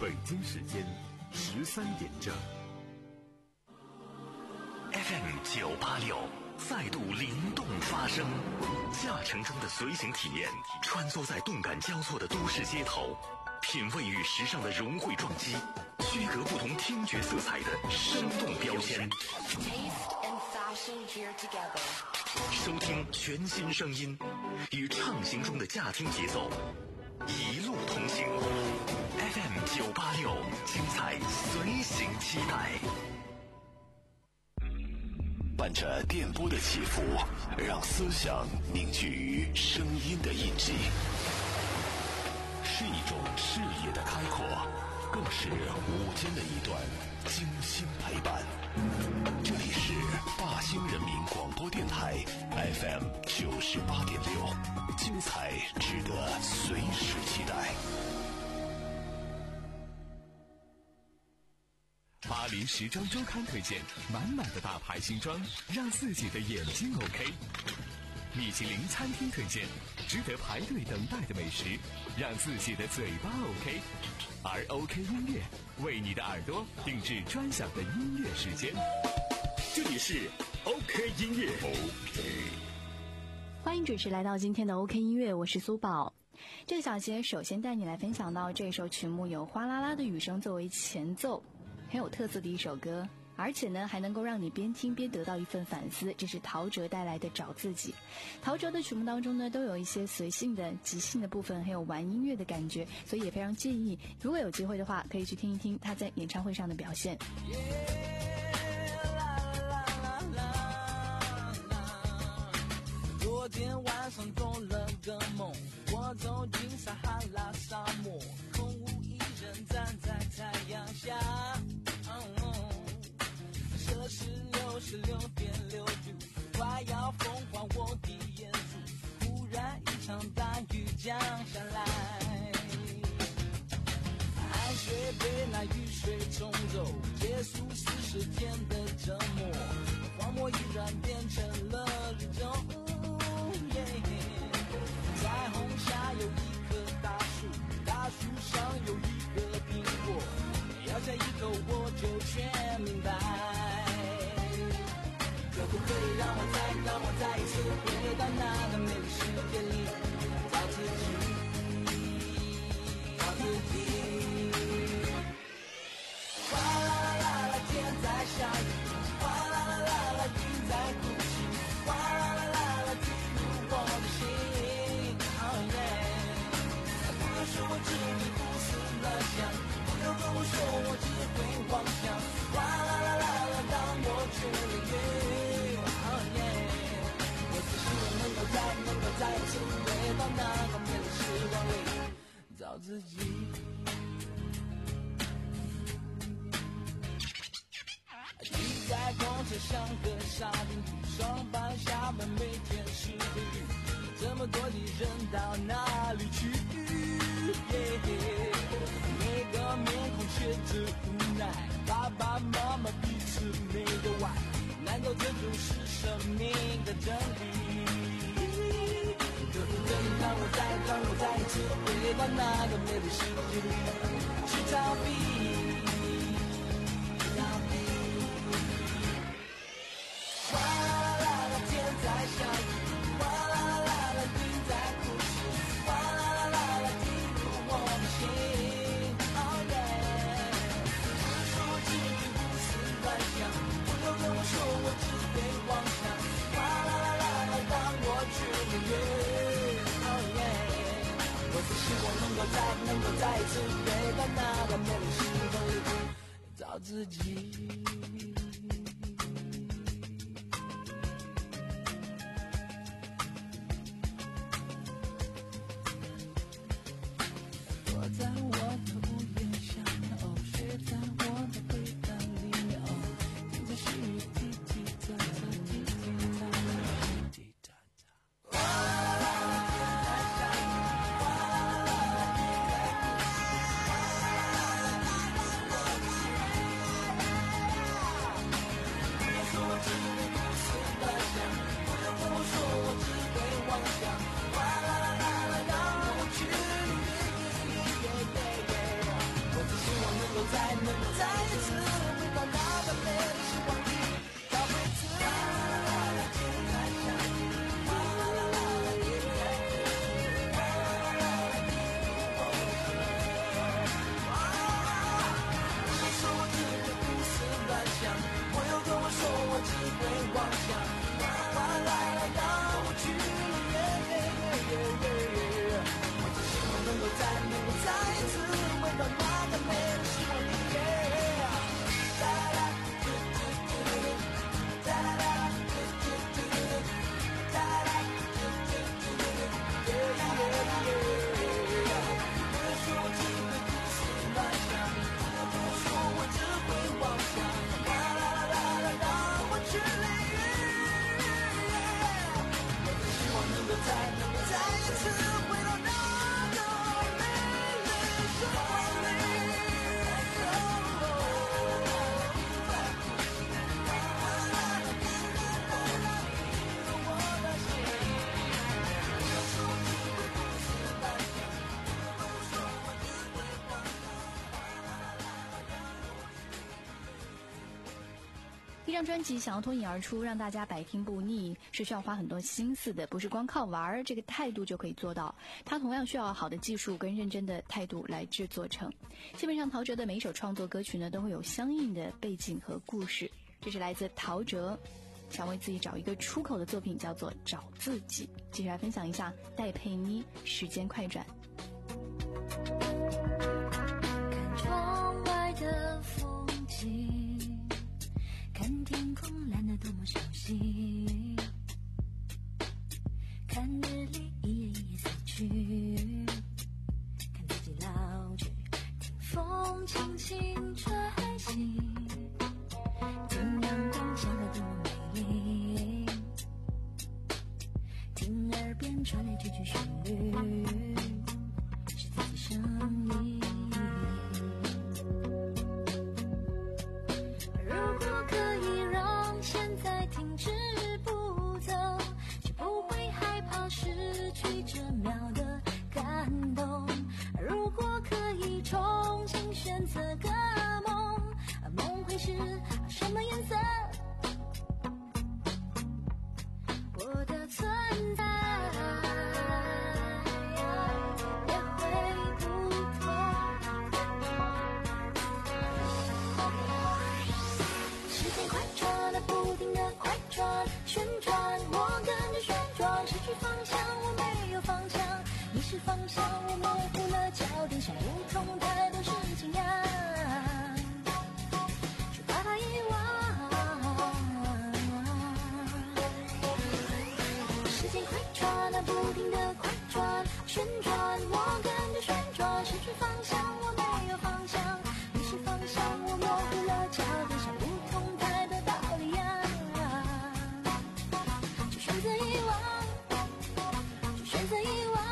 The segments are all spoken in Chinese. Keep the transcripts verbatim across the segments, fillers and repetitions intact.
北京时间十三点整。 F M 九八六再度灵动发声，驾乘中的随行体验，穿梭在动感交错的都市街头，品味与时尚的融汇撞击，区隔不同听觉色彩的生动标签。收听全新声音，与畅行中的驾听节奏，一路同行。F M 九八六，精彩随行期待。伴着电波的起伏，让思想凝聚于声音的印记，是一种视野的开阔，更是午间的一段精心陪伴。这里是大兴人民广播电台 F M 九十八点六，精彩值得随时期待。 巴黎时装周刊推荐满满的大牌新装，让自己的眼睛 OK。米其林餐厅推荐值得排队等待的美食，让自己的嘴巴 OK。而 OK 音乐为你的耳朵定制专享的音乐时间，这里是 OK 音乐。 OK， 欢迎准时来到今天的 OK 音乐，我是苏宝。这个小节首先带你来分享到这首曲目，有哗啦啦的雨声作为前奏，很有特色的一首歌，而且呢还能够让你边听边得到一份反思。这是陶喆带来的找自己。陶喆的曲目当中呢都有一些随性的即兴的部分，还有玩音乐的感觉，所以也非常建议如果有机会的话可以去听一听他在演唱会上的表现。 昨天晚上做了个梦，我走进撒哈拉沙漠，空无一人站在太阳下，摄氏六十六点六度，快要风化我的眼珠，忽然一场大雨降下来，汗水被那雨水冲走，结束四十天的折磨，荒漠依然变成了绿洲。彩虹下有一棵大树，大树上有一个苹果，咬下一口我就全明白。可不可以让我再让我再一次回到那个美丽世界里，找自己，找自己。哗啦啦啦啦，天在下雨，哗啦啦啦啦，云在哭泣，哗啦啦啦啦，进入我的心。不要说我只会胡思乱想，不要跟我说我只会妄想，哗啦啦啦啦，当我去了云，我只希望能够再能够再次回到那个美丽时光里，找自己。你在公车像个沙丁鱼，上班下班每天是个雨，这么多的人到哪里去？每个面孔却着无奈，爸爸妈妈彼此没有爱，难道这就是生命的真理？可不可以让我再让我再一次回到那个美丽世界里，去逃避逃避。哗啦啦啦，天在下雨，哗啦啦啦，云在哭泣，哗啦啦啦，进入我的心。Oh yeah， 不要说我只会胡思乱想，不要跟我说我只会妄想，哗啦啦啦啦，当我去了云。Oh yeah， 我只希望能够再能够再一次回到那个美丽时光里，找自己。在我的屋檐下哦，睡在我的被单里哦，听着细雨滴滴答答，滴滴答答，滴答答。哗啦啦啦，天在下雨，哗啦啦啦，雨在哭泣，哗啦啦啦，当我去了云。 一张专辑想要脱颖而出，让大家百听不腻，是需要花很多心思的，不是光靠玩儿这个态度就可以做到。它同样需要好的技术跟认真的态度来制作成。基本上陶喆的每一首创作歌曲呢，都会有相应的背景和故事。这是来自陶喆想为自己找一个出口的作品，叫做《找自己》。继续来分享一下戴佩妮《时间快转》。 看窗外的风景，看天空蓝得多么熟悉，看日历一页一页死去，看自己老去，听风轻轻吹醒，听阳光下的多么美丽，听耳边传来句句旋律，是自己声音。如果可以让现在停止不走，就不会害怕失去这秒的感动。如果可以重新选择个梦，梦会是什么颜色？我的存在也会不同。时间快转的不停的快转，旋转，我跟着旋转，失去方向，我没有方向，迷失方向，我模糊了焦点，想不通太多事情呀，却把它遗忘。时间快转的不停的快转，旋转，我跟着旋转，失去方向，我没有方向，迷失方向，我模糊了焦点，想不通太多道理呀，就选择遗忘，就选择遗忘。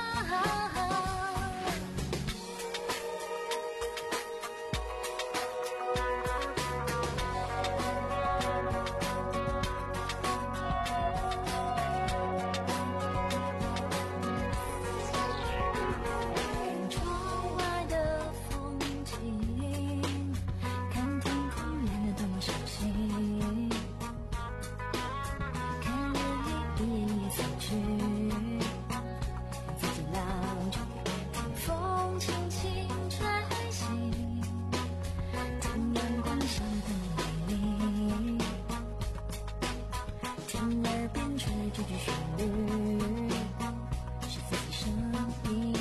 看窗外的风景，看天空蓝得多么熟悉，看日历一页一页死去，看自己老去，听风轻轻吹醒，听阳光下的美丽，听耳边传来句句旋律，是自己声音。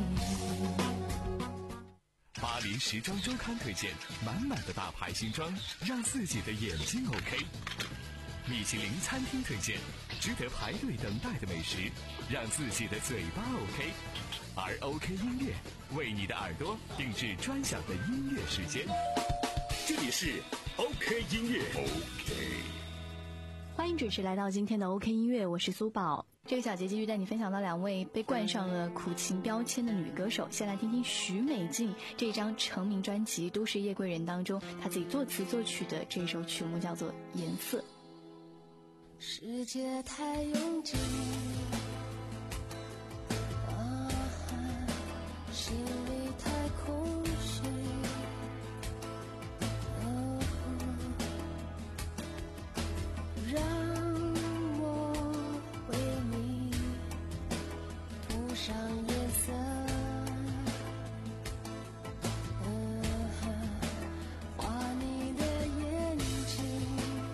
巴黎时装周刊推荐满满的大牌新装，让自己的眼睛 OK。米其林餐厅推荐值得排队等待的美食，让自己的嘴巴 OK。而 OK 音乐为你的耳朵定制专享的音乐时间。这里是 OK 音乐 OK。 欢迎准时来到今天的 OK 音乐，我是苏宝。这个小节继续带你分享到两位被冠上了苦情标签的女歌手。先来听听许美静这张成名专辑《都市夜归人》当中，她自己作词作曲的这首曲目叫做《颜色》。 世界太拥挤，啊，心里太空虚，哦，让我为你涂上颜色，嗯，画你的眼睛，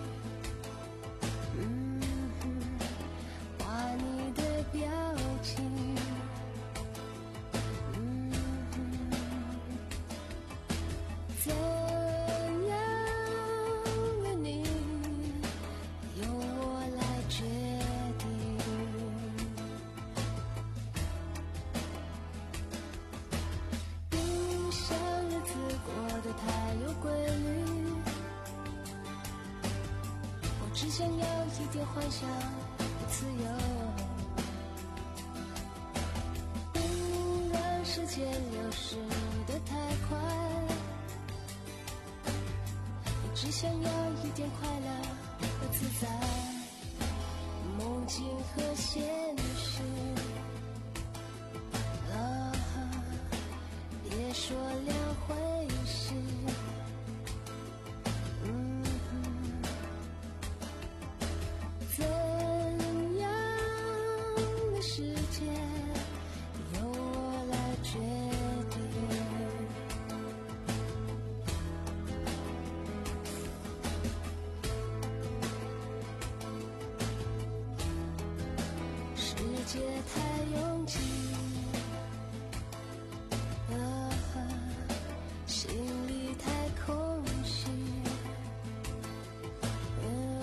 嗯，画你的表情，嗯，怎样的你由我来决定。冰箱日子过得太有规律，我只想要一点幻想和自由，不让时间流逝得太快，我只想要一点快乐和自在，梦境和现实，啊，别说两回事，嗯， 界太拥挤，啊，心里太空虚，嗯，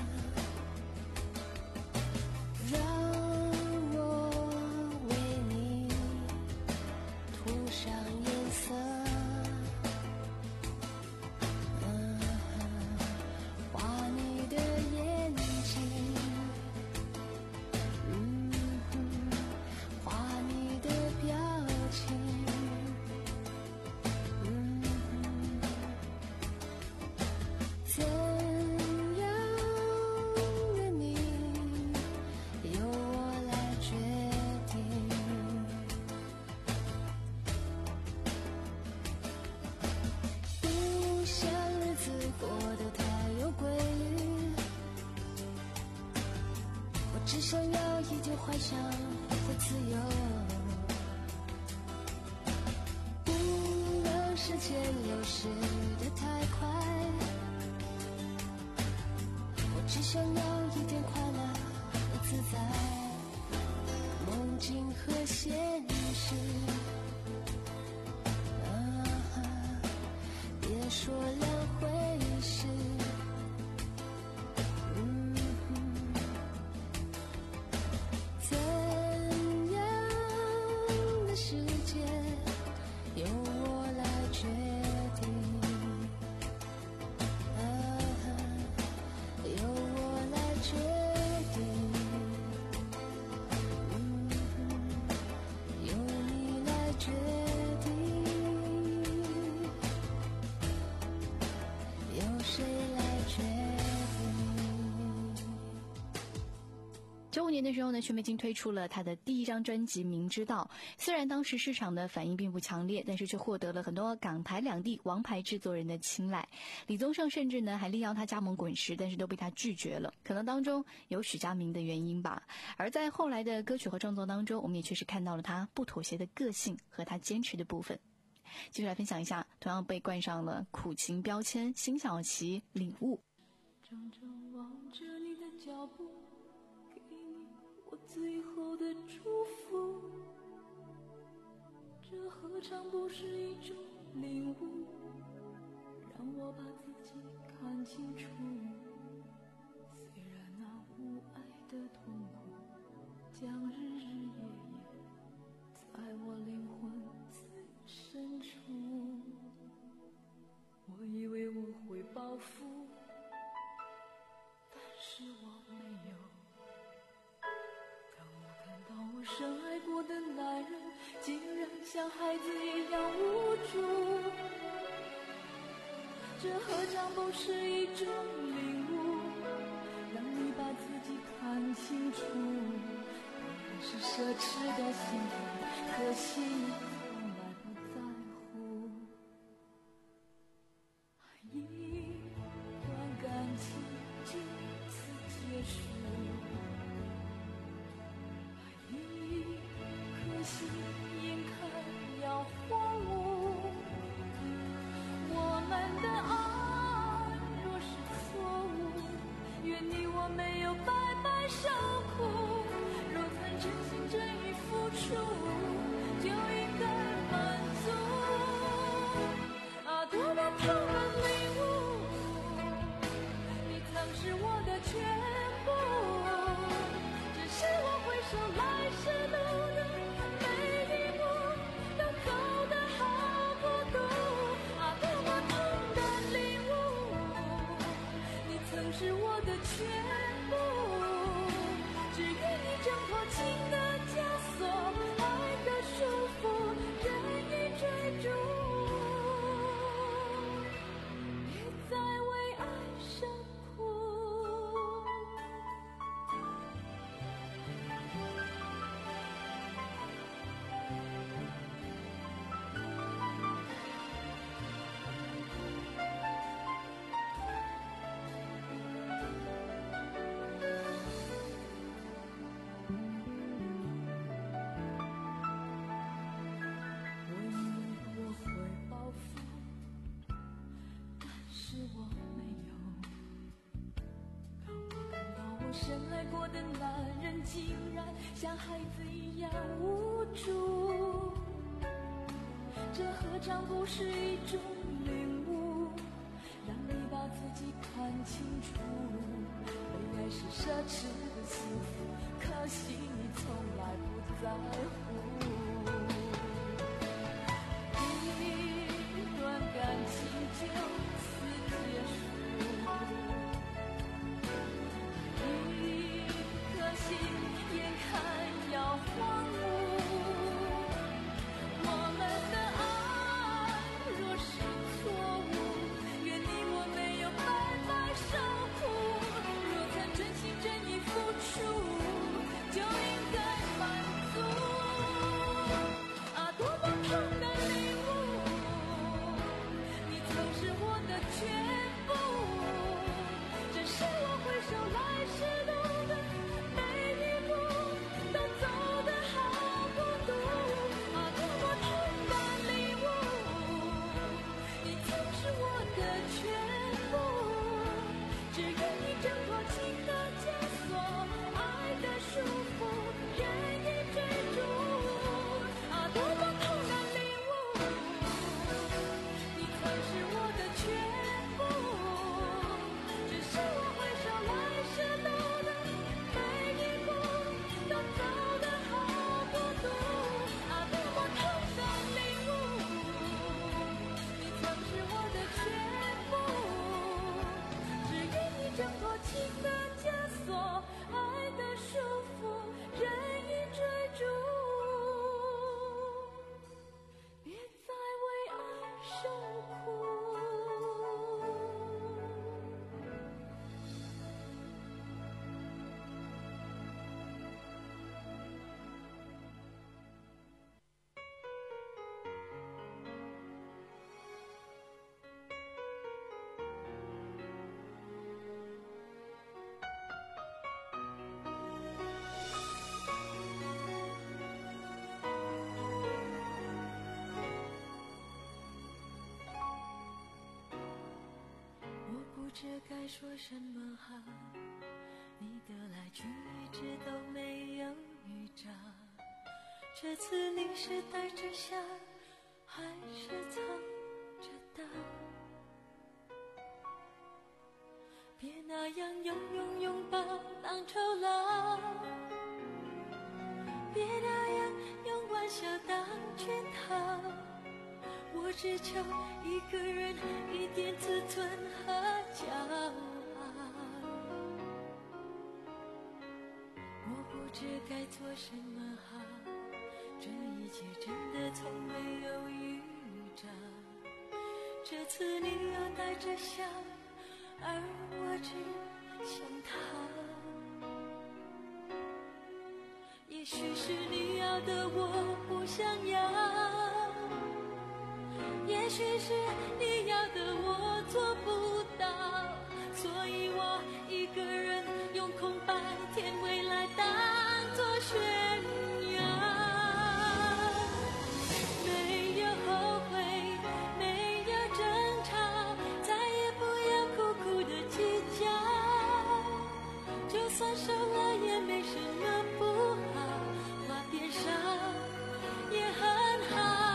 让我为你涂上颜色，嗯，画你的眼睛，嗯，画你的表情，嗯，怎样的你由我来决定。不想日子过得太有规律，我只想要一点幻想和自由，不让时间流逝得太快，我只想要一点快乐和自在，梦境和现实，啊，别说两回事，嗯，怎样的世界由我来决定，啊，由我来决定，嗯，由你来决定，由谁来决定。 九五年的时候呢，许美静推出了她的第一张专辑《明知道》，虽然当时市场的反应并不强烈，但是却获得了很多港台两地王牌制作人的青睐。李宗盛甚至呢还力邀她加盟滚石，但是都被她拒绝了，可能当中有许家明的原因吧。而在后来的歌曲和创作当中，我们也确实看到了她不妥协的个性和她坚持的部分。继续来分享一下，同样被冠上了苦情标签，辛晓琪《领悟》。 怔怔望着你的脚步，给你我最后的祝福，这何尝不是一种领悟，让我把自己看清楚。虽然那无爱的痛苦将日日夜夜在我灵魂最深处，我以为我会报复，但是我没有。当我看到我深爱过的男人竟然像孩子一样无助，这何尝不是一种领悟，让你把自己看清楚。当然是奢侈的幸福，可惜从来不在乎。一段感情就此结束，一颗心眼看要荒芜。我们的爱若是错误，愿你我没有白白受苦。若曾真心真意付出，就应该深爱过的男人竟然像孩子一样无助，这何尝不是一种领悟，让你把自己看清楚。被爱是奢侈的幸福，可惜你从来不在乎。一段感情就此结束，一颗心眼看要荒芜。我们的爱若是错误，愿你我没有白白受苦。若曾真心真意付出，就应该满足。啊，多么痛的领悟，你曾是我的全部，只是我回首来时路的每一步都走得好孤独。啊，多么痛的领悟，你曾是我的全部，只愿你挣脱情的枷锁，爱的束缚，任意追逐。啊，多么痛的领悟，你曾是我的全部，只是我回首来时路的每一步都走得好孤独。啊，多么痛的领悟，你曾是我的全部，只愿你挣脱情的枷锁，爱的束缚，任意追逐。别再为爱受苦。我不知该说什么好，你的来去一直都没有预兆。这次你是带着笑，还是藏着刀？别那样用用拥抱当酬劳，别那样用玩笑当圈套。我只求一个人一点自尊和骄傲。我不知该做什么好，这一切真的从没有预兆。这次你又带着笑，而我只想逃。也许是你要的我不想要，也许是你要的我做不到，所以我一个人用空白天未来当作炫耀。没有后悔，没有争吵，再也不要苦苦的计较，就算受了也没什么不好，话变少也很好。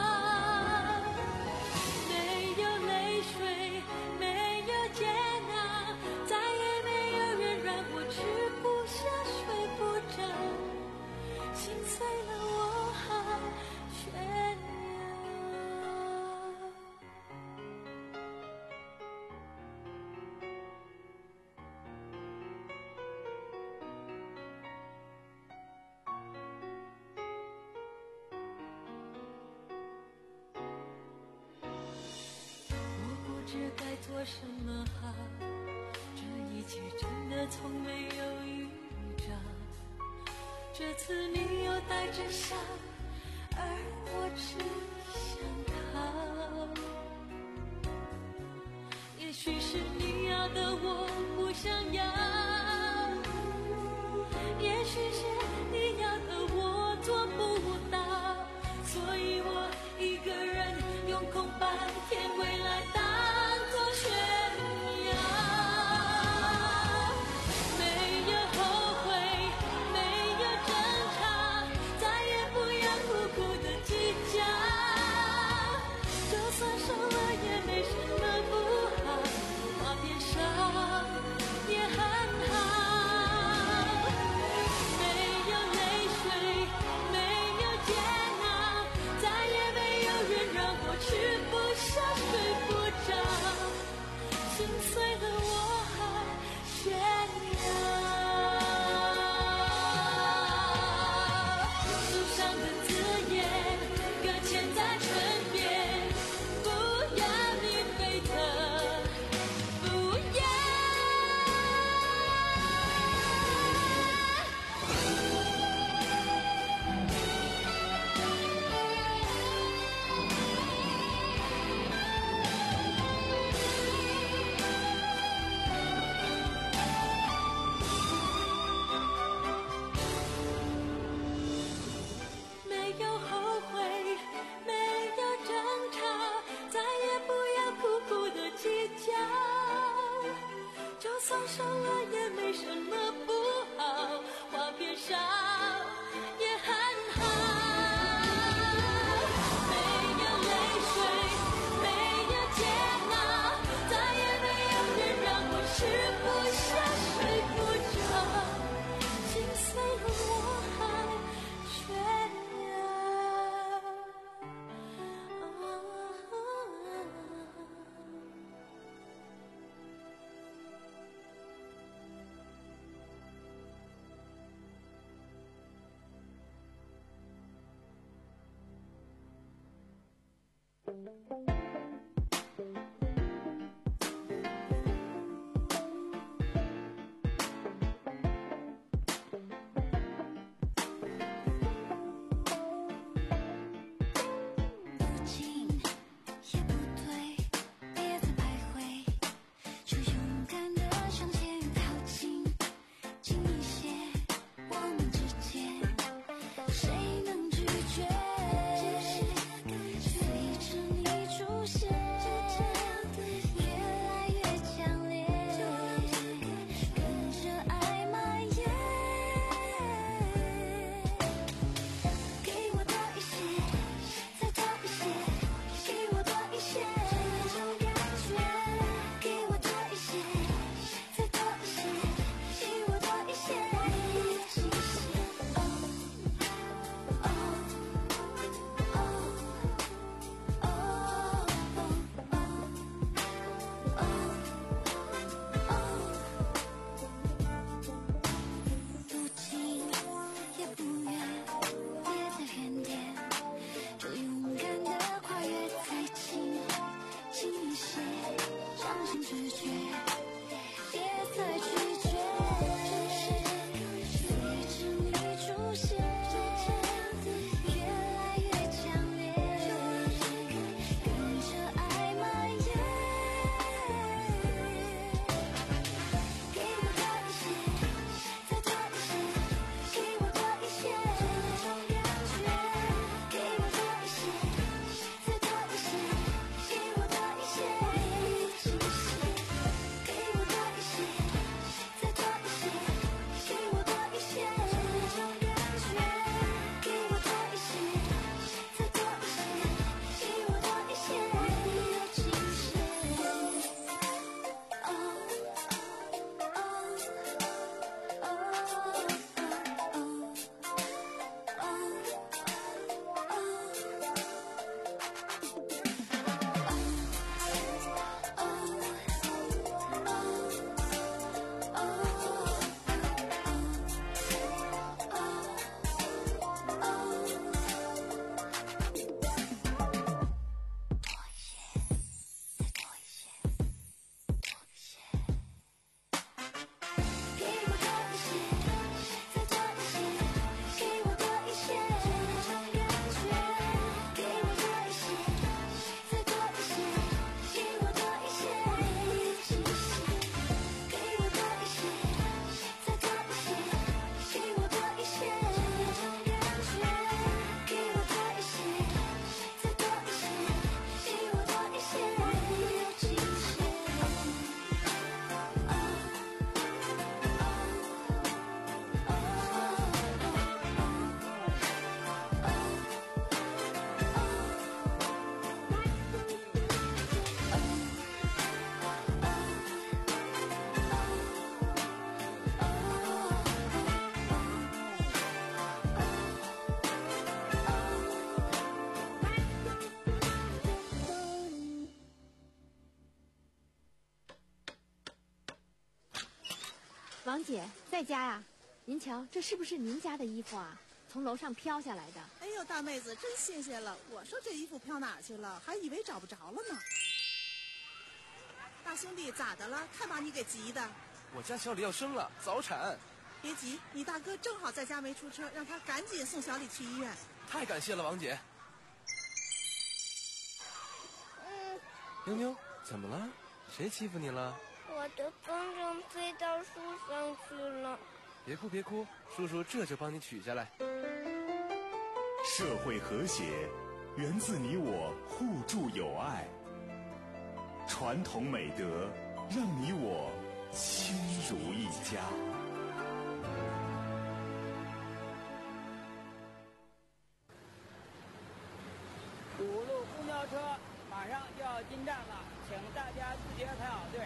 不知该做什么好，这一切真的从没有预兆。这次你又带着笑，而我只想逃。也许是你要的我不想要，也许是你要的我做不到，所以我一个人用空白天未来当作炫耀。没有后王姐在家呀？您瞧，这是不是您家的衣服啊？从楼上飘下来的。 哎呦，大妹子，真谢谢了。我说这衣服飘哪儿去了，还以为找不着了呢。大兄弟，咋的了？看把你给急的。 我家小李要生了，早产。 别急，你大哥正好在家没出车，让他赶紧送小李去医院。 太感谢了，王姐。 嗯， 妞妞，怎么了？谁欺负你了？ 我的风筝飞到树上去了。 别哭别哭，叔叔这就帮你取下来。 社会和谐源自你我互助友爱，传统美德让你我亲如一家。 五路公交车马上就要进站了，请大家自觉排好队。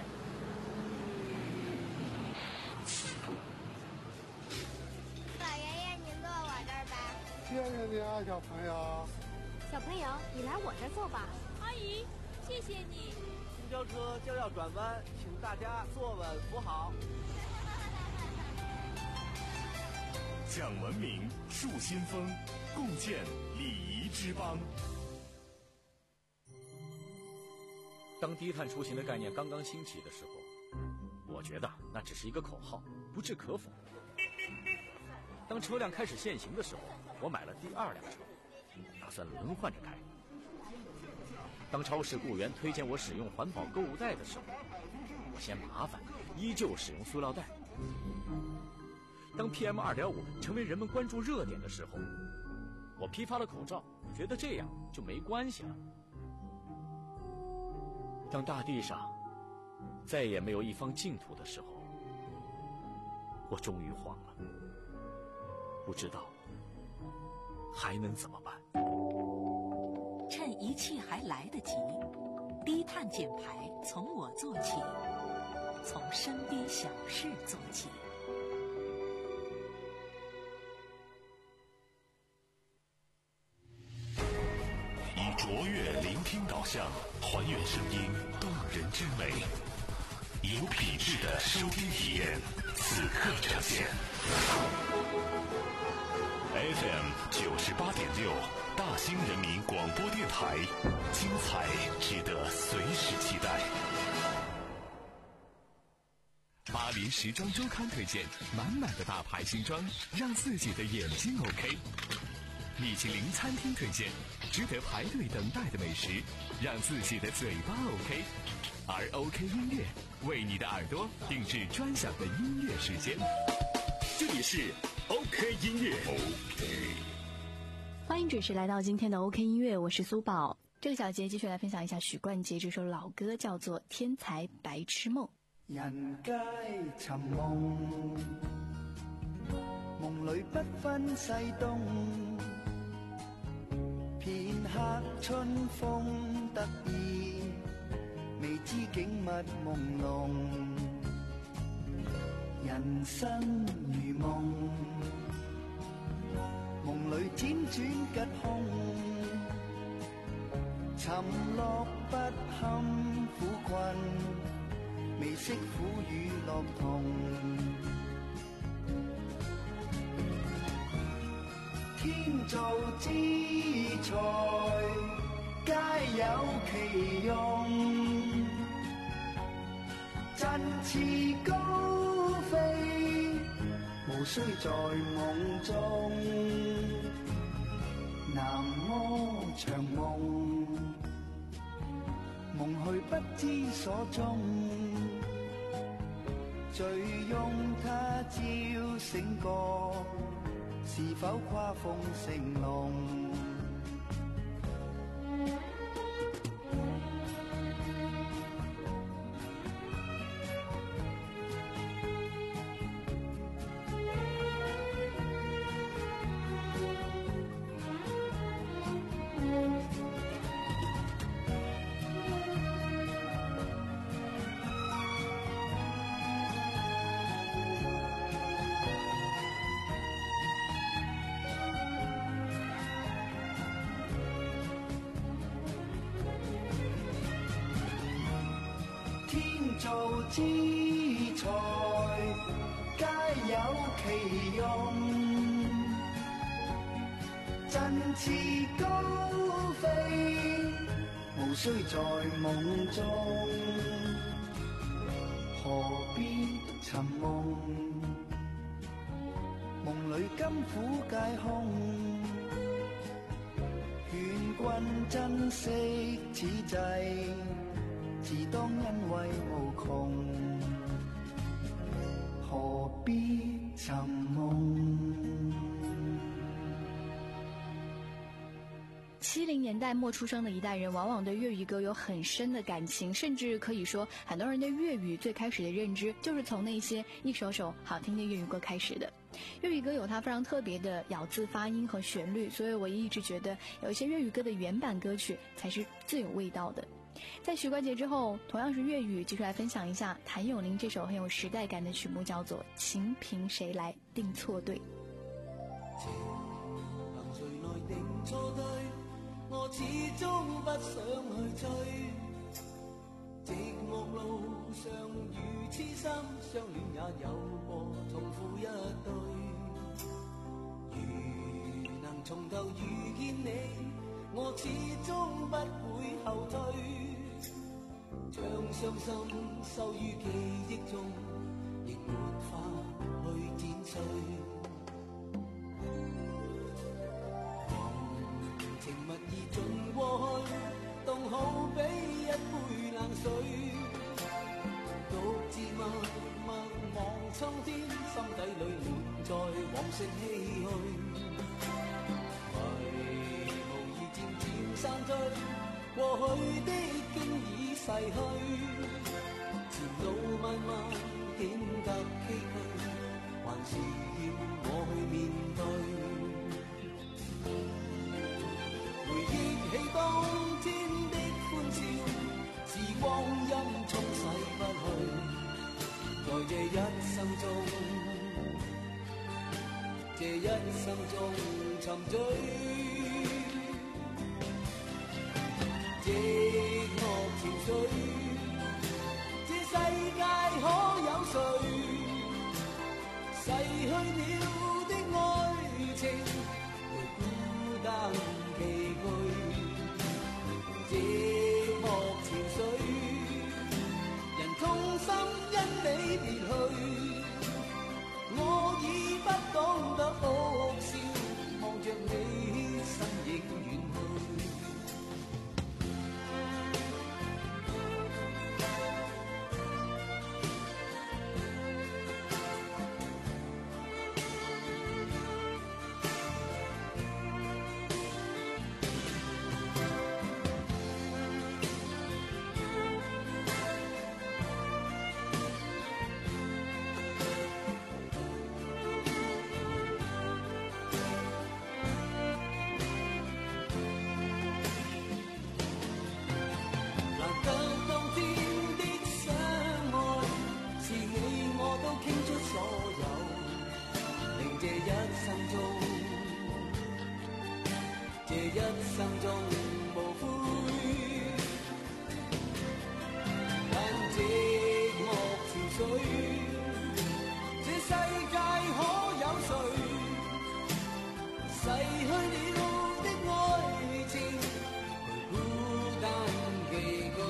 老爷爷，您坐我这儿吧。 谢谢你啊，小朋友。 小朋友，你来我这儿坐吧。 阿姨，谢谢你。 公交车就要转弯，请大家坐稳扶好。 讲文明，树新风，共建礼仪之邦。 当低碳出行的概念刚刚兴起的时候，我觉得那只是一个口号，不置可否。当车辆开始限行的时候，我买了第二辆车，打算轮换着开。当超市雇员推荐我使用环保购物袋的时候，我嫌麻烦，依旧使用塑料袋。当 P M 二点五 成为人们关注热点的时候，我批发了口罩，觉得这样就没关系了。当大地上再也没有一方净土的时候，我终于慌了，不知道还能怎么办。 趁一切还来得及，低碳减排从我做起，从身边小事做起。 以卓越聆听导向，还原声音动人之美，有品质的收听体验，此刻呈现。F M 九十八点六，大兴人民广播电台，精彩值得随时期待。 巴黎时装周刊推荐满满的大牌新装，让自己的眼睛 OK。米其林餐厅推荐值得排队等待的美食，让自己的嘴巴 OK。而 OK 音乐为你的耳朵定制专享的音乐时间。这里是 OK 音乐 OK。 欢迎准时来到今天的 OK 音乐，我是苏宝。这个小节继续来分享一下许冠杰这首老歌，叫做《天才白痴梦》。 人皆尋夢，夢裏不分西東，片刻春風得意，未知景物朦朧，人生如夢，夢裏輾轉吉凶，沉落不堪苦困，未識苦與樂同，天造之材皆有其用，振翅高飛無需在夢中，南柯長夢，夢去不知所蹤，醉擁他朝醒覺，是否跨鳳成龍？ 天造之材，皆有其用。振翅高飛，無需在夢中，何必尋夢？夢裏甘苦皆空，勸君珍惜此際，自當欣慰無窮，何必尋夢？ 七零年代末出生的一代人，往往对粤语歌有很深的感情，甚至可以说，很多人对粤语最开始的认知，就是从那些一首首好听的粤语歌开始的。粤语歌有它非常特别的咬字发音和旋律，所以我一直觉得有一些粤语歌的原版歌曲才是最有味道的。在许冠杰之后，同样是粤语，继续来分享一下谭咏麟这首很有时代感的曲目，叫做《情凭谁来定错对》。 情憑誰來定錯對，我始終不想去追，寂寞路上如痴心，相戀也有過重複一對，如能從頭遇見你，我始終不會後退，將傷心收於記憶中，亦沒法去剪碎。情蜜意盡過去，凍好比一杯冷水，獨自默默望蒼天，心底裏滿載往昔唏噓，迷無意漸漸散退，過去的經已逝去，前路漫漫顯得崎嶇，還是要我去面對。回憶起當天的歡笑，時光陰沖洗不去，在這一生中，這一生中沉醉，寂寞潮水，這世界可有誰逝去了的愛情，會孤單寄居，寂寞潮水，人痛心因你別去，我已不懂得哭笑，望着你身影遠去。這一生中無悔，但寂寞潮水，這世界可有誰逝去了的愛情，陪孤單寄居，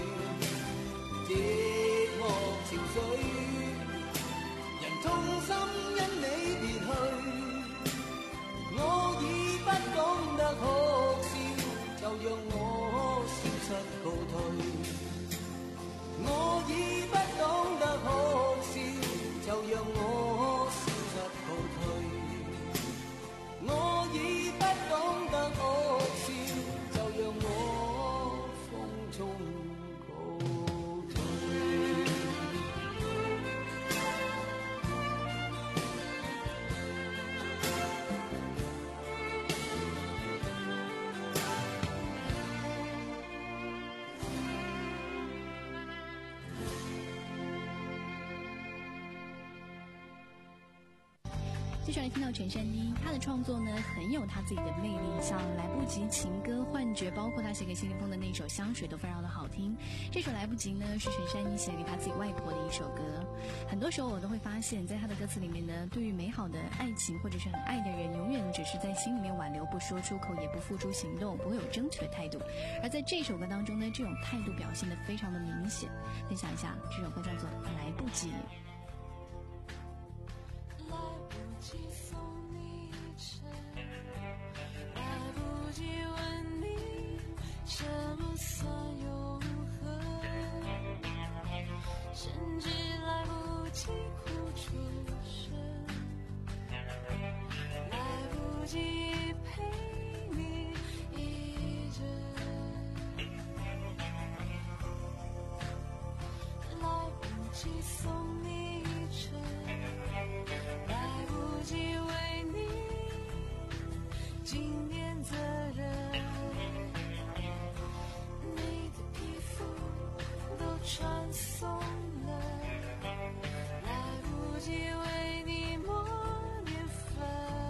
寂寞潮水，人痛心因你別去，我已不懂得可笑，就讓我消失告退。我已不懂得可笑，就讓我消失告退。我已不懂得可笑，就讓我風中告退。 接下来听到陈珊妮，她的创作呢很有她自己的魅力，像《来不及》、情歌、幻觉，包括她写给谢霆锋的那首《香水》都非常的好听。这首《来不及》呢是陈珊妮写给她自己外婆的一首歌。很多时候我都会发现，在她的歌词里面呢，对于美好的爱情或者是很爱的人，永远只是在心里面挽留，不说出口，也不付诸行动，不会有争取的态度。而在这首歌当中呢，这种态度表现得非常的明显。分享一下，这首歌叫做《来不及》。 来不及送你一程，来不及问你什么算永恒，甚至来不及哭出声，来不及陪你一阵，来不及送你一程，来不及为你纪念责任，你的皮肤都传送了，来不及为你抹年粉，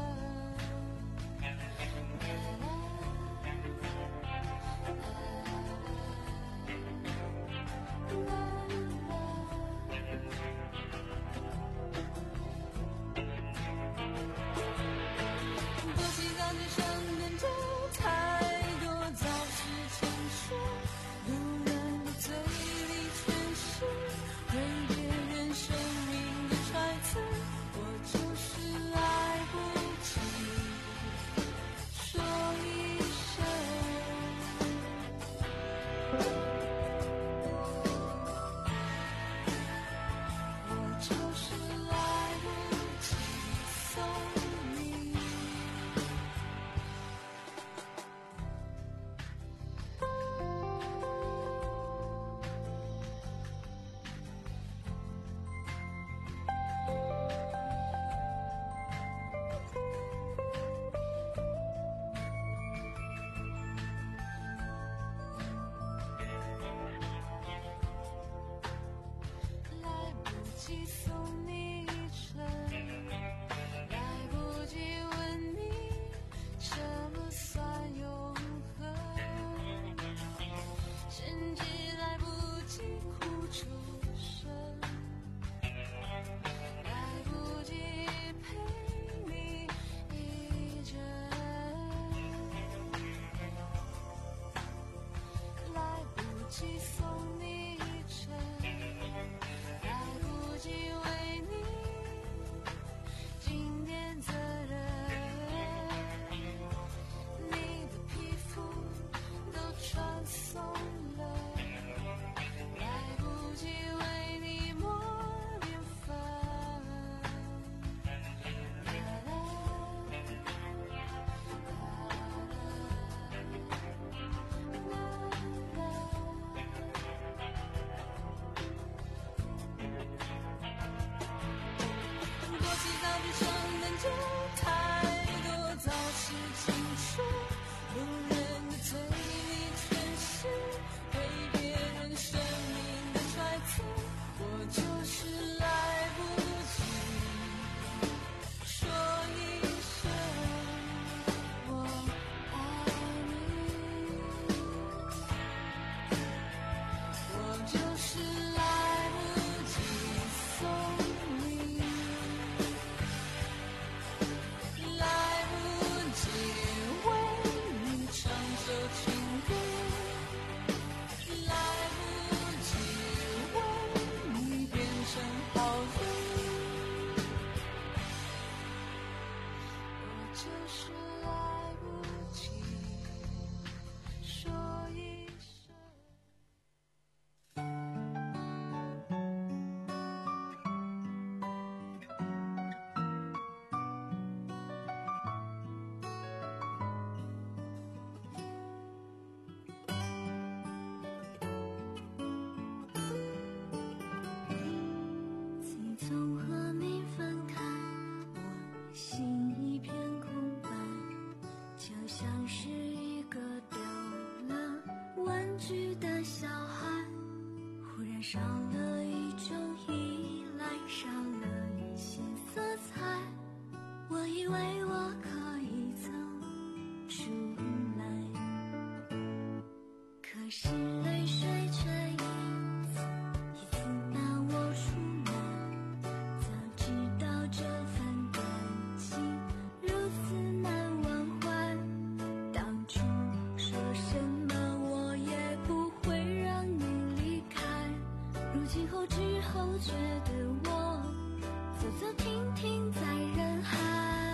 多希望这生人中太多早逝情书，路人的嘴里全是对别人生命的揣测，我就是来不及说一声，我就是来不及送你。来不及送你一程，来不及问你什么算永恒，甚至来不及哭出声，来不及陪你一阵，来不及送你一程，来不及为你纪念责任，你的皮肤都传送了，来不及为你抹年粉，多希望这生人中太多早逝情书，路人的嘴里全是对别人生命的揣测，我就是来不及说一声我爱你，我就是来不及送你，来不及为你唱首情歌，来不及为你变成好人，我就是来不及说一声。自从和你分开，我心一片空白，就像是一个丢了玩具的小孩，忽然少了一种依赖，少了一些色彩， 如今后知后觉的我，走走停停在人海。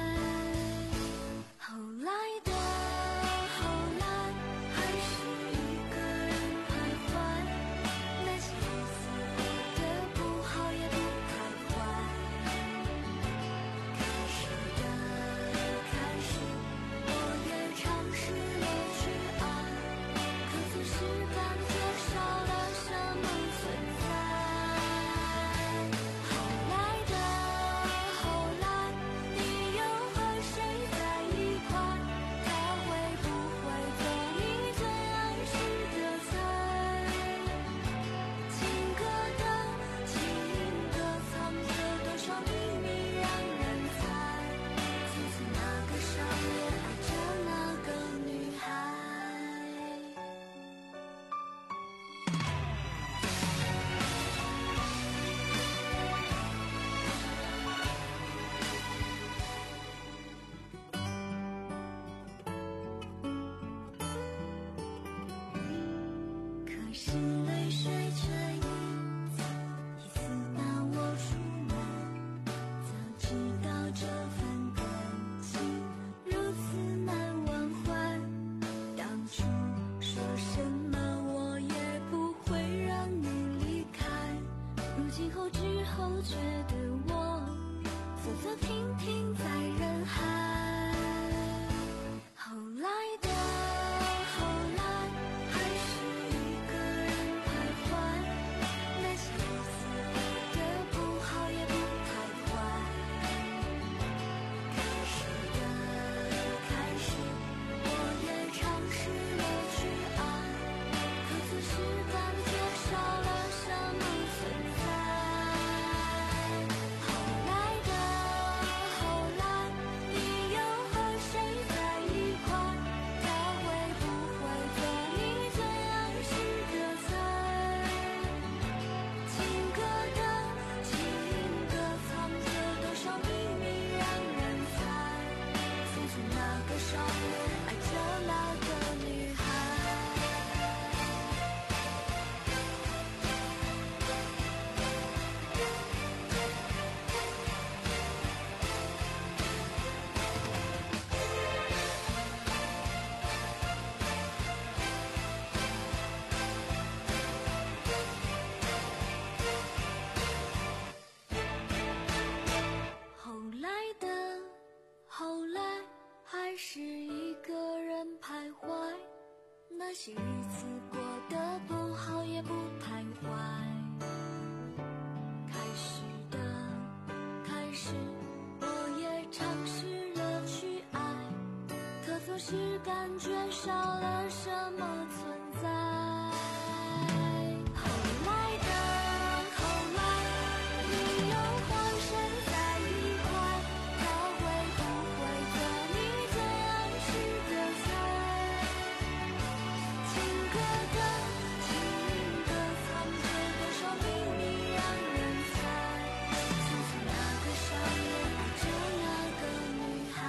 后来的后来，还是一个人徘徊，那些日子过得不好也不太坏。开始的开始，我也尝试了去爱，可总是感觉少了什么存在。后来的后来，你又和谁在一块？他会不会做你最爱吃的菜？情歌的情歌，藏着多少秘密让人猜？从此那个少年爱着那个女孩。可是泪水却一次一次带我出门，早知道这份感情如此难忘怀，当初说什么我也不会让你离开。如今后知后觉的我，走走停停在人海。后来的后来，还是一个人徘徊，那些日子过得不好也不太坏。开始的开始，我也尝试了去爱，可总是感觉少了什么存在。后来的后来，你又和谁在一块？他会不会做你最爱吃的菜？情歌的情歌，藏着多少秘密让人猜？从此那个少年爱着那个女孩。后来的后来，还是一个人徘徊，那些日子过得不好也不太坏。开始的开始，我也尝试了去爱，可总是感觉少了什么存在。后来的后来，你又和谁在一块？他会不会做你最爱吃的菜？情歌的情歌，藏着多少秘密让人猜？从此那个少年爱着那个女孩。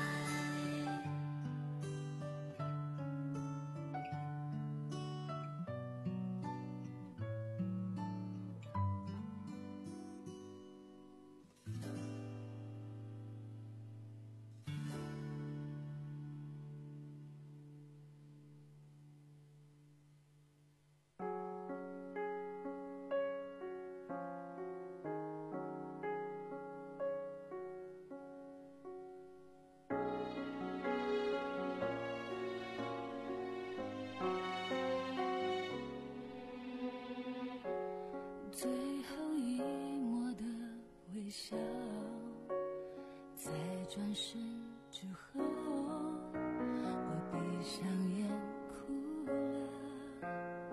最后一抹的微笑，在转身之后，我闭上眼哭了，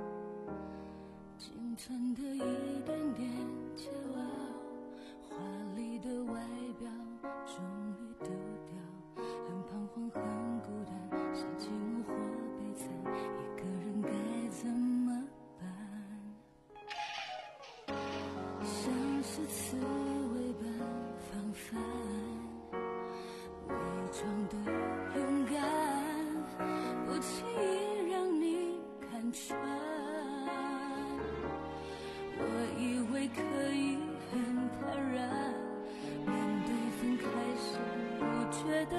仅存的一点点骄傲，华丽的外表终于丢掉，很彷徨很孤单，是寂寞或悲惨，一个人该怎么办？像是刺猬般防范，伪装的勇敢，不轻易让你看穿。我一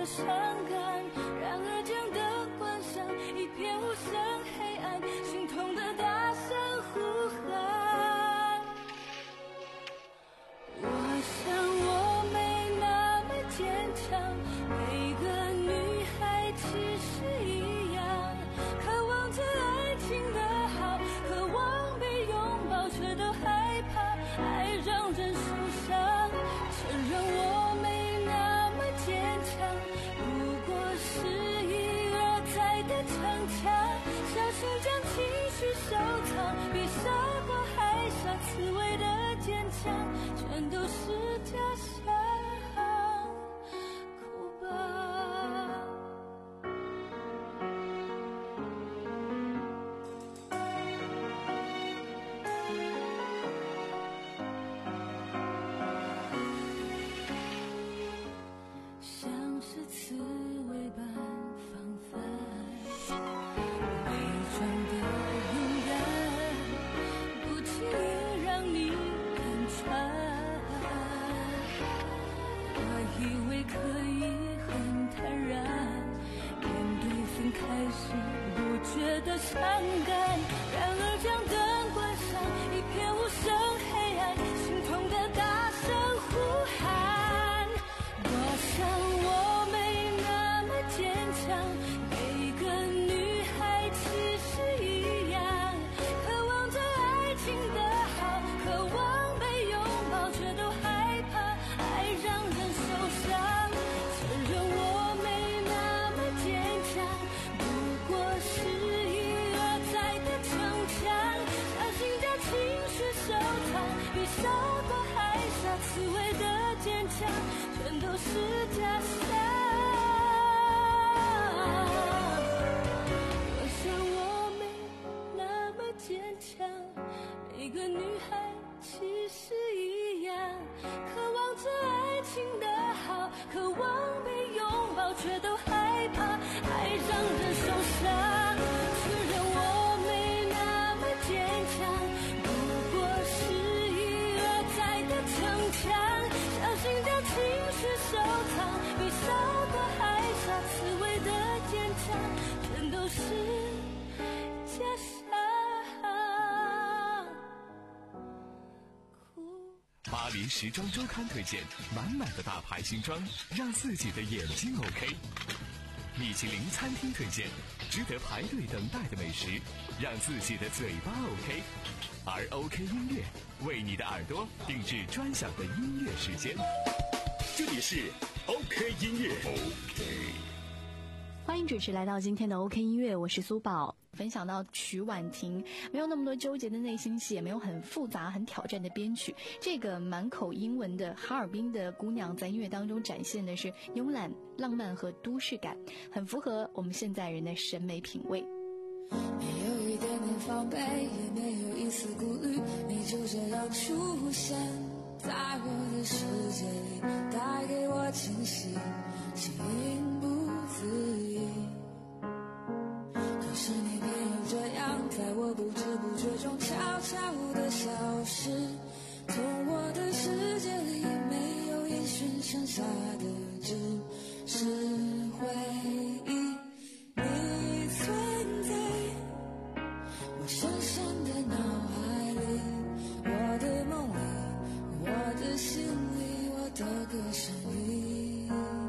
伤感。然而将灯关上，一片无声黑暗，心痛的大声呼喊。我想我没那么坚强，每个女孩其实一样，渴望着爱情的好，渴望被拥抱，却都害怕爱让人受伤。承认我没那么坚强，不过是一而再的逞强，小心将情绪收藏，比沙漠还下刺猬的坚强，全都是假象。哭吧，像是刺猬般防范，伪装的勇敢，不轻易让你看穿。我以为可以很坦然，面对分开时不觉得伤感。然而将灯关上，一片无声黑暗，心痛的大声呼喊。我想我没那么坚强，每个女孩其实一样，渴望着爱情的好，渴望被拥抱，却都害怕爱让人受伤。承认我没那么坚强，不过是一而再的逞强，小心将情绪收藏，比沙漠还下刺猬的坚强，全都是假象。我想我没那么坚强，每个女孩其实一样，渴望着爱情的好，渴望被拥抱，却都害怕爱让人受伤。承认我没那么坚强，不过是一而再的逞强，小心将情绪收藏，比沙漠还下刺猬的坚强，全都是假象。 巴黎时装周刊推荐满满的大牌新装，让自己的眼睛 OK。米其林餐厅推荐值得排队等待的美食，让自己的嘴巴 OK。而 OK 音乐为你的耳朵定制专享的音乐时间。这里是 OK 音乐。OK。 欢迎准时来到今天的 OK 音乐，我是苏宝。分享到曲婉婷，没有那么多纠结的内心戏，也没有很复杂很挑战的编曲，这个满口英文的哈尔滨的姑娘在音乐当中展现的是慵懒浪漫和都市感，很符合我们现在人的审美品味。 没有一点点防备，也没有一丝顾虑，你就这样出现在我的世界里，带给我惊喜，情不自已。可是你偏又这样，在我不知不觉中悄悄地消失，从我的世界里没有音讯，剩下的只是回忆。你存在我深深的脑海里，我的梦里，我的心里，我的歌声里。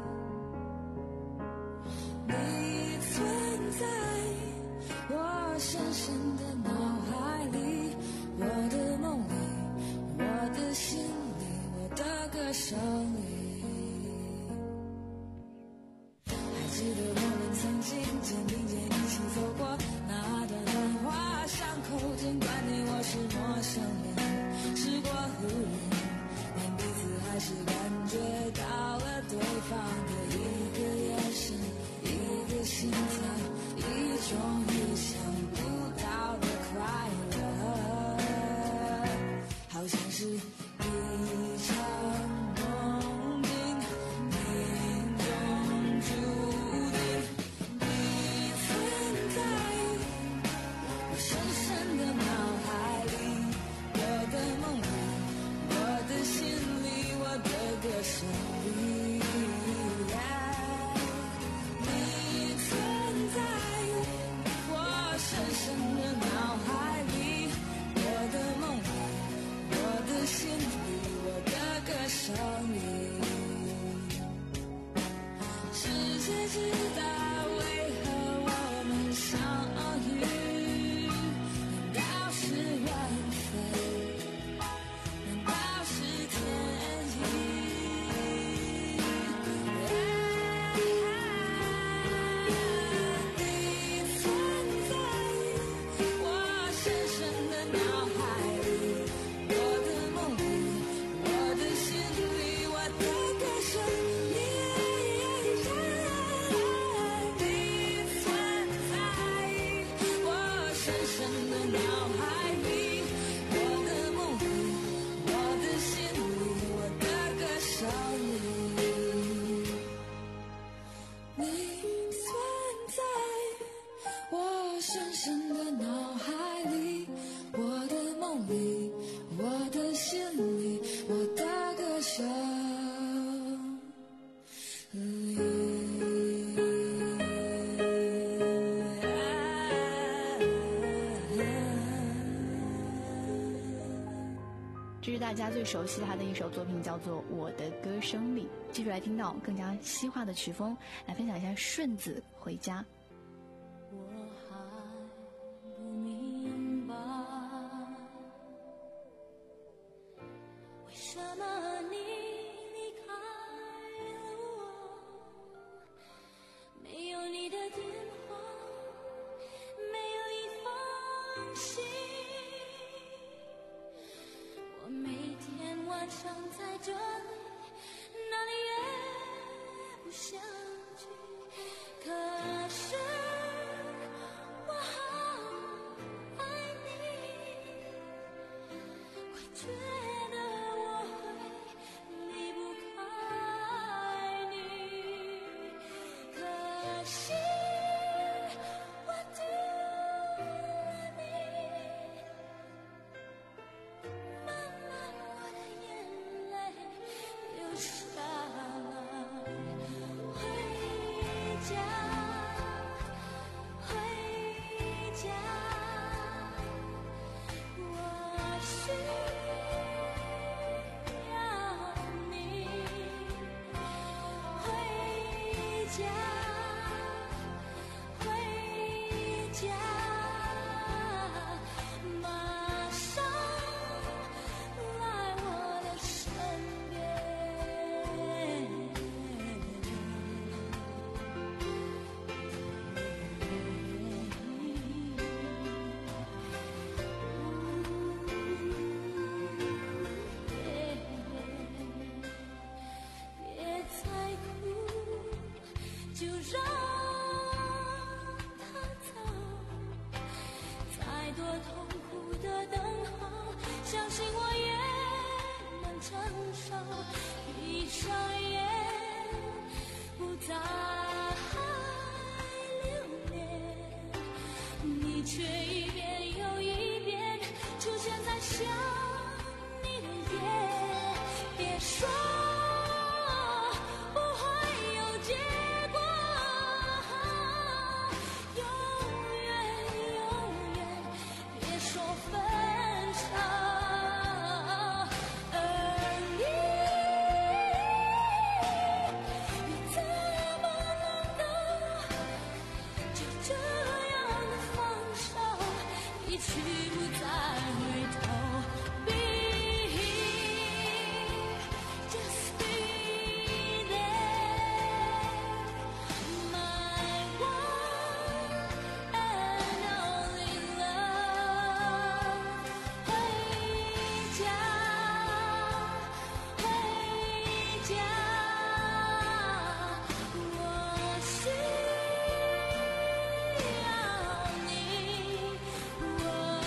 你存在我深深的脑海里，我的梦里，我的心里，我的歌声里。还记得我们曾经肩并肩一起走过那段繁华巷口，尽管你我是陌生人，时过路人，但彼此还是感觉到了对方的一个眼神，一个心跳，一种意想不到的快乐，好像是一场梦境，命中注定。你存在我深深的脑海里，我的梦里，我的心里，我的歌声里。 这是大家最熟悉他的一首作品，叫做《我的歌声里》。继续来听到更加西化的曲风，来分享一下顺子回家。 我还不明白，为什么你离开了我，没有你的电话，没有一封信，我每天晚上在这里，哪里也不想去，可是我好爱你，会觉得我会离不开你，可是我丢了你，慢慢我的眼泪流下来，回家，回家，我需要你，回家，回家，马上来我的身边。别再哭，就让它走，再多痛苦的等候，相信我也能承受，闭上眼不再留恋，你却一遍又一遍出现在想你的夜，别说不会有结果，永远永远别说分手，而你又怎么能够就这样的放手，一去不再回头。Be here, just be there, my one and only love。回家，回家，我需要你，我。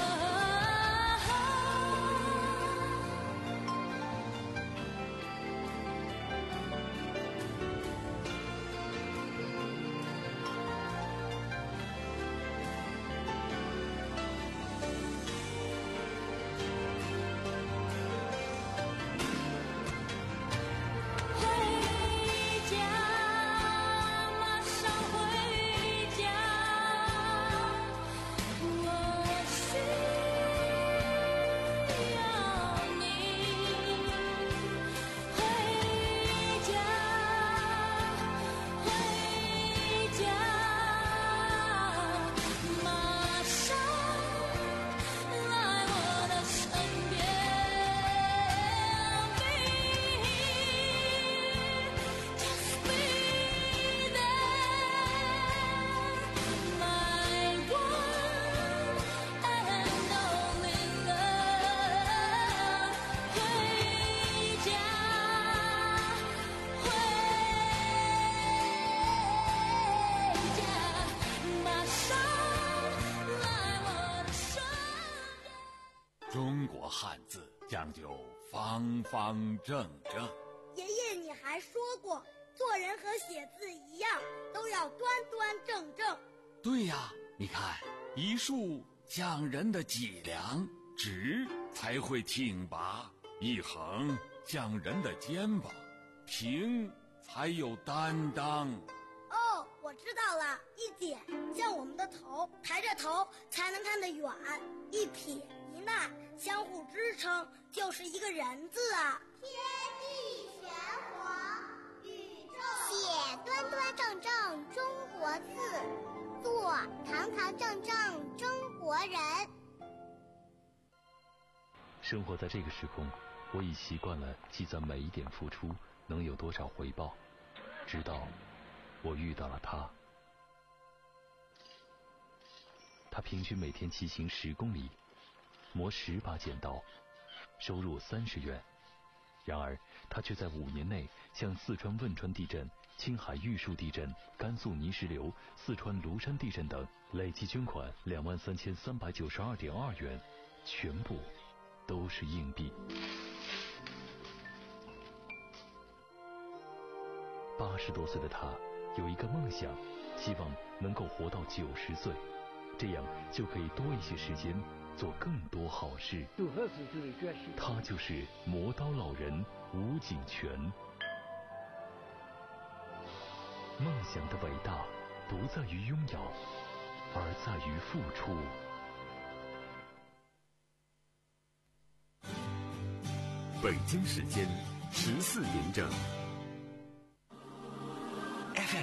回家，马上回家，我需要你。回家，回家，马上来我的身边。Just be there, my one and only love。回家，回家，马上来我的身边。 中国汉字讲究方方正正。 爷爷，你还说过，做人和写字一样，都要端端正正。 对呀，你看，一竖讲人的脊梁，直才会挺拔；一横讲人的肩膀，平才有担当。 哦，我知道了，一点像我们的头，抬着头才能看得远；一撇一难，相互支撑，就是一个人字啊。 天地玄黄，宇宙写端端正正中国字，做堂堂正正中国人。 生活在这个时空，我已习惯了计算每一点付出能有多少回报，直到我遇到了他。他平均每天骑行十公里，磨十把剪刀，收入三十元。然而他却在五年内向四川汶川地震、青海玉树地震、甘肃泥石流、四川庐山地震等累计捐款两万三千三百九十二点二元，全部都是硬币。八十多岁的他有一个梦想，希望能够活到九十岁，这样就可以多一些时间做更多好事。他就是磨刀老人吴景全。梦想的伟大不在于拥有，而在于付出。 北京时间十四点整。